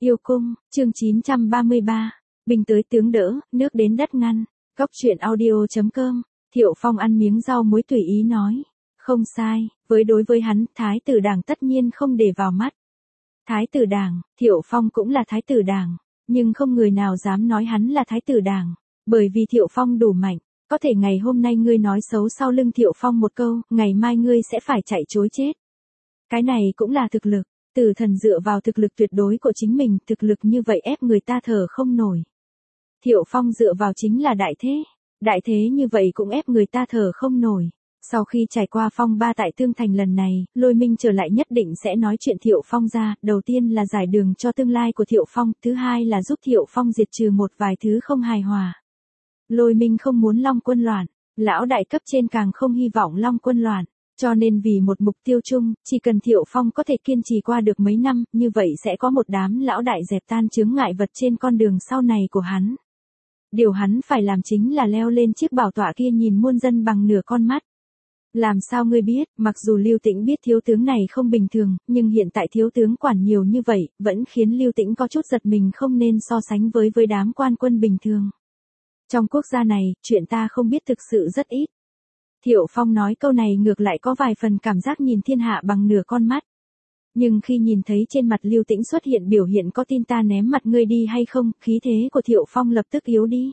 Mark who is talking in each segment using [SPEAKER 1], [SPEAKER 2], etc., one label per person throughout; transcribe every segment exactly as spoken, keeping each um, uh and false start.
[SPEAKER 1] Yêu cung, chương chín trăm ba mươi ba. Binh tới tướng đỡ, nước đến đất ngăn. Góc truyện audio.com. Thiệu Phong ăn miếng rau muối tùy ý nói. Không sai, với đối với hắn, Thái tử Đảng tất nhiên không để vào mắt. Thái tử Đảng, Thiệu Phong cũng là Thái tử Đảng, nhưng không người nào dám nói hắn là Thái tử Đảng, bởi vì Thiệu Phong đủ mạnh. Có thể ngày hôm nay ngươi nói xấu sau lưng Thiệu Phong một câu, ngày mai ngươi sẽ phải chạy trối chết. Cái này cũng là thực lực. Tử thần dựa vào thực lực tuyệt đối của chính mình, thực lực như vậy ép người ta thở không nổi. Thiệu Phong dựa vào chính là đại thế, đại thế như vậy cũng ép người ta thở không nổi. Sau khi trải qua phong ba tại Tương Thành lần này, Lôi Minh trở lại nhất định sẽ nói chuyện Thiệu Phong ra, đầu tiên là giải đường cho tương lai của Thiệu Phong, thứ hai là giúp Thiệu Phong diệt trừ một vài thứ không hài hòa. Lôi Minh không muốn Long Quân loạn, lão đại cấp trên càng không hy vọng Long Quân loạn. Cho nên vì một mục tiêu chung, chỉ cần Thiệu Phong có thể kiên trì qua được mấy năm, như vậy sẽ có một đám lão đại dẹp tan chướng ngại vật trên con đường sau này của hắn. Điều hắn phải làm chính là leo lên chiếc bảo tọa kia nhìn muôn dân bằng nửa con mắt. Làm sao ngươi biết, mặc dù Lưu Tĩnh biết thiếu tướng này không bình thường, nhưng hiện tại thiếu tướng quản nhiều như vậy, vẫn khiến Lưu Tĩnh có chút giật mình không nên so sánh với với đám quan quân bình thường. Trong quốc gia này, chuyện ta không biết thực sự rất ít. Thiệu Phong nói câu này ngược lại có vài phần cảm giác nhìn thiên hạ bằng nửa con mắt. Nhưng khi nhìn thấy trên mặt Lưu Tĩnh xuất hiện biểu hiện có tin ta ném mặt ngươi đi hay không, khí thế của Thiệu Phong lập tức yếu đi.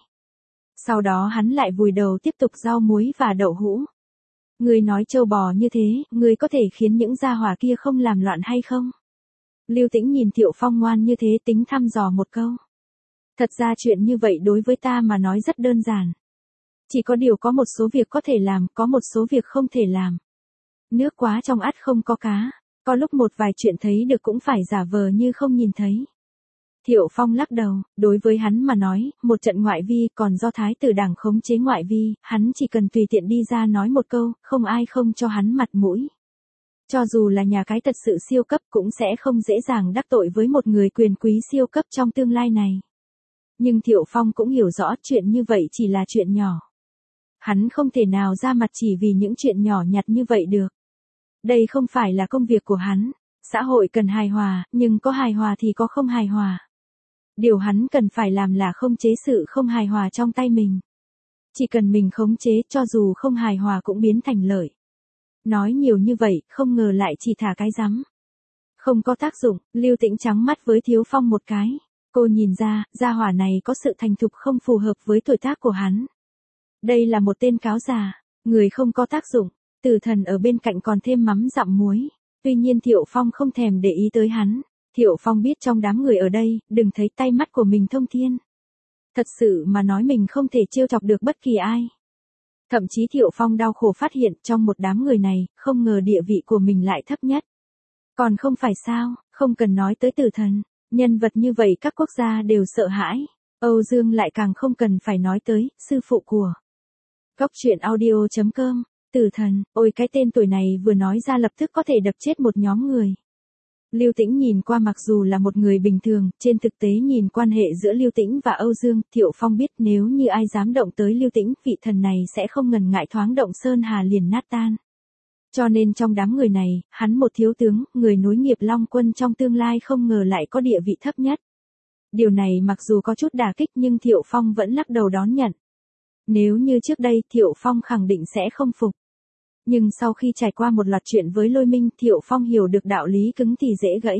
[SPEAKER 1] Sau đó hắn lại vùi đầu tiếp tục rau muối và đậu hũ. Ngươi nói trâu bò như thế, ngươi có thể khiến những gia hỏa kia không làm loạn hay không? Lưu Tĩnh nhìn Thiệu Phong ngoan như thế tính thăm dò một câu. Thật ra chuyện như vậy đối với ta mà nói rất đơn giản. Chỉ có điều có một số việc có thể làm, có một số việc không thể làm. Nước quá trong ắt không có cá, có lúc một vài chuyện thấy được cũng phải giả vờ như không nhìn thấy. Thiệu Phong lắc đầu, đối với hắn mà nói, một trận ngoại vi còn do Thái tử Đảng khống chế ngoại vi, hắn chỉ cần tùy tiện đi ra nói một câu, không ai không cho hắn mặt mũi. Cho dù là nhà cái thật sự siêu cấp cũng sẽ không dễ dàng đắc tội với một người quyền quý siêu cấp trong tương lai này. Nhưng Thiệu Phong cũng hiểu rõ chuyện như vậy chỉ là chuyện nhỏ. Hắn không thể nào ra mặt chỉ vì những chuyện nhỏ nhặt như vậy được. Đây không phải là công việc của hắn. Xã hội cần hài hòa, nhưng có hài hòa thì có không hài hòa. Điều hắn cần phải làm là khống chế sự không hài hòa trong tay mình. Chỉ cần mình khống chế cho dù không hài hòa cũng biến thành lợi. Nói nhiều như vậy, không ngờ lại chỉ thả cái rắm. Không có tác dụng, Lưu Tĩnh trắng mắt với Thiếu Phong một cái. Cô nhìn ra, gia hỏa này có sự thành thục không phù hợp với tuổi tác của hắn. Đây là một tên cáo già, người không có tác dụng, Tử thần ở bên cạnh còn thêm mắm dặm muối. Tuy nhiên Thiệu Phong không thèm để ý tới hắn. Thiệu Phong biết trong đám người ở đây, đừng thấy tay mắt của mình thông thiên. Thật sự mà nói mình không thể trêu chọc được bất kỳ ai. Thậm chí Thiệu Phong đau khổ phát hiện trong một đám người này, không ngờ địa vị của mình lại thấp nhất. Còn không phải sao, không cần nói tới Tử thần, nhân vật như vậy các quốc gia đều sợ hãi. Âu Dương lại càng không cần phải nói tới, sư phụ của. Góc truyện audio.com. Tử thần, ôi cái tên tuổi này vừa nói ra lập tức có thể đập chết một nhóm người. Lưu Tĩnh nhìn qua mặc dù là một người bình thường, trên thực tế nhìn quan hệ giữa Lưu Tĩnh và Âu Dương, Thiệu Phong biết nếu như ai dám động tới Lưu Tĩnh, vị thần này sẽ không ngần ngại thoáng động sơn hà liền nát tan. Cho nên trong đám người này, hắn một thiếu tướng, người nối nghiệp Long Quân trong tương lai không ngờ lại có địa vị thấp nhất. Điều này mặc dù có chút đả kích nhưng Thiệu Phong vẫn lắc đầu đón nhận. Nếu như trước đây Thiệu Phong khẳng định sẽ không phục. Nhưng sau khi trải qua một loạt chuyện với Lôi Minh, Thiệu Phong hiểu được đạo lý cứng thì dễ gãy.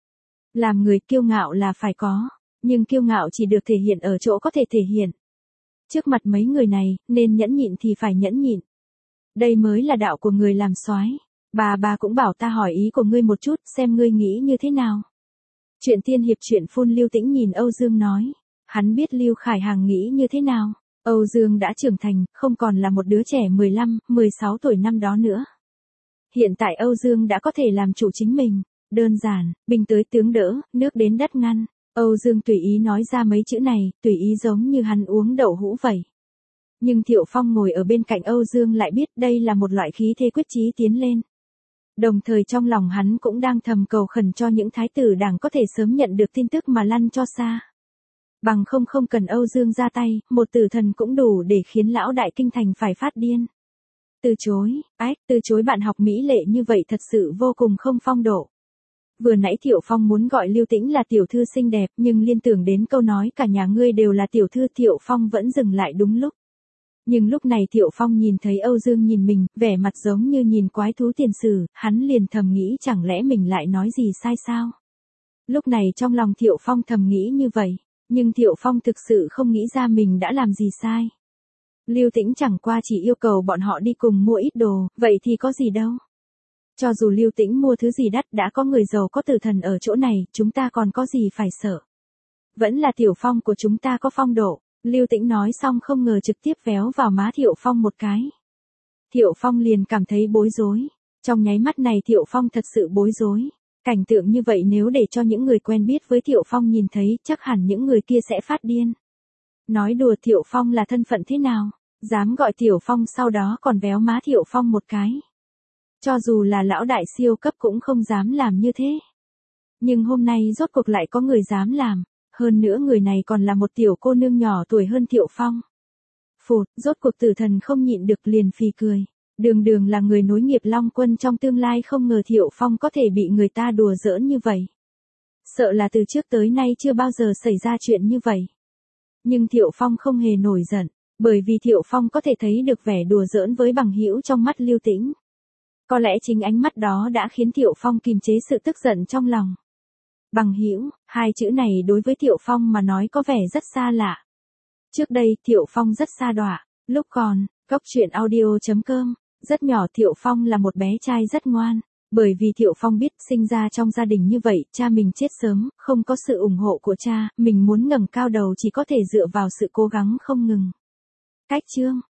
[SPEAKER 1] Làm người kiêu ngạo là phải có, nhưng kiêu ngạo chỉ được thể hiện ở chỗ có thể thể hiện. Trước mặt mấy người này, nên nhẫn nhịn thì phải nhẫn nhịn. Đây mới là đạo của người làm soái. Bà bà cũng bảo ta hỏi ý của ngươi một chút, xem ngươi nghĩ như thế nào. Chuyện tiên hiệp chuyện phun Lưu Tĩnh nhìn Âu Dương nói. Hắn biết Lưu Khải Hằng nghĩ như thế nào. Âu Dương đã trưởng thành, không còn là một đứa trẻ mười lăm, mười sáu tuổi năm đó nữa. Hiện tại Âu Dương đã có thể làm chủ chính mình. Đơn giản, binh tới tướng đỡ, nước đến đất ngăn. Âu Dương tùy ý nói ra mấy chữ này, tùy ý giống như hắn uống đậu hũ vậy. Nhưng Thiệu Phong ngồi ở bên cạnh Âu Dương lại biết đây là một loại khí thế quyết chí tiến lên. Đồng thời trong lòng hắn cũng đang thầm cầu khẩn cho những thái tử Đảng có thể sớm nhận được tin tức mà lăn cho xa. Bằng không không cần Âu Dương ra tay, một tử thần cũng đủ để khiến lão đại kinh thành phải phát điên. Từ chối, ách, từ chối bạn học mỹ lệ như vậy thật sự vô cùng không phong độ. Vừa nãy Thiệu Phong muốn gọi Lưu Tĩnh là tiểu thư xinh đẹp, nhưng liên tưởng đến câu nói cả nhà ngươi đều là tiểu thư, Thiệu Phong vẫn dừng lại đúng lúc. Nhưng lúc này Thiệu Phong nhìn thấy Âu Dương nhìn mình, vẻ mặt giống như nhìn quái thú tiền sử, hắn liền thầm nghĩ chẳng lẽ mình lại nói gì sai sao? Lúc này trong lòng Thiệu Phong thầm nghĩ như vậy, nhưng Thiệu Phong thực sự không nghĩ ra mình đã làm gì sai. Lưu Tĩnh chẳng qua chỉ yêu cầu bọn họ đi cùng mua ít đồ, vậy thì có gì đâu. Cho dù Lưu Tĩnh mua thứ gì đắt, đã có người giàu có tử thần ở chỗ này, chúng ta còn có gì phải sợ. Vẫn là Tiểu Phong của chúng ta có phong độ. Lưu Tĩnh nói xong không ngờ trực tiếp véo vào má Thiệu Phong một cái. Thiệu Phong liền cảm thấy bối rối. Trong nháy mắt này Thiệu Phong thật sự bối rối. Cảnh tượng như vậy nếu để cho những người quen biết với Thiệu Phong nhìn thấy, chắc hẳn những người kia sẽ phát điên. Nói đùa, Thiệu Phong là thân phận thế nào? Dám gọi Thiệu Phong sau đó còn véo má Thiệu Phong một cái. Cho dù là lão đại siêu cấp cũng không dám làm như thế. Nhưng hôm nay rốt cuộc lại có người dám làm. Hơn nữa người này còn là một tiểu cô nương nhỏ tuổi hơn Thiệu Phong. Phụt, rốt cuộc tử thần không nhịn được liền phì cười. Đường đường là người nối nghiệp Long Quân trong tương lai, không ngờ Thiệu Phong có thể bị người ta đùa giỡn như vậy. Sợ là từ trước tới nay chưa bao giờ xảy ra chuyện như vậy. Nhưng Thiệu Phong không hề nổi giận, bởi vì Thiệu Phong có thể thấy được vẻ đùa giỡn với bằng hữu trong mắt Lưu Tĩnh. Có lẽ chính ánh mắt đó đã khiến Thiệu Phong kiềm chế sự tức giận trong lòng. Bằng hữu, hai chữ này đối với Thiệu Phong mà nói có vẻ rất xa lạ. Trước đây Thiệu Phong rất xa đọa, lúc còn, cốc truyện audio chấm com, rất nhỏ Thiệu Phong là một bé trai rất ngoan. Bởi vì Thiệu Phong biết sinh ra trong gia đình như vậy, cha mình chết sớm, không có sự ủng hộ của cha, mình muốn ngẩng cao đầu chỉ có thể dựa vào sự cố gắng không ngừng. Cách chương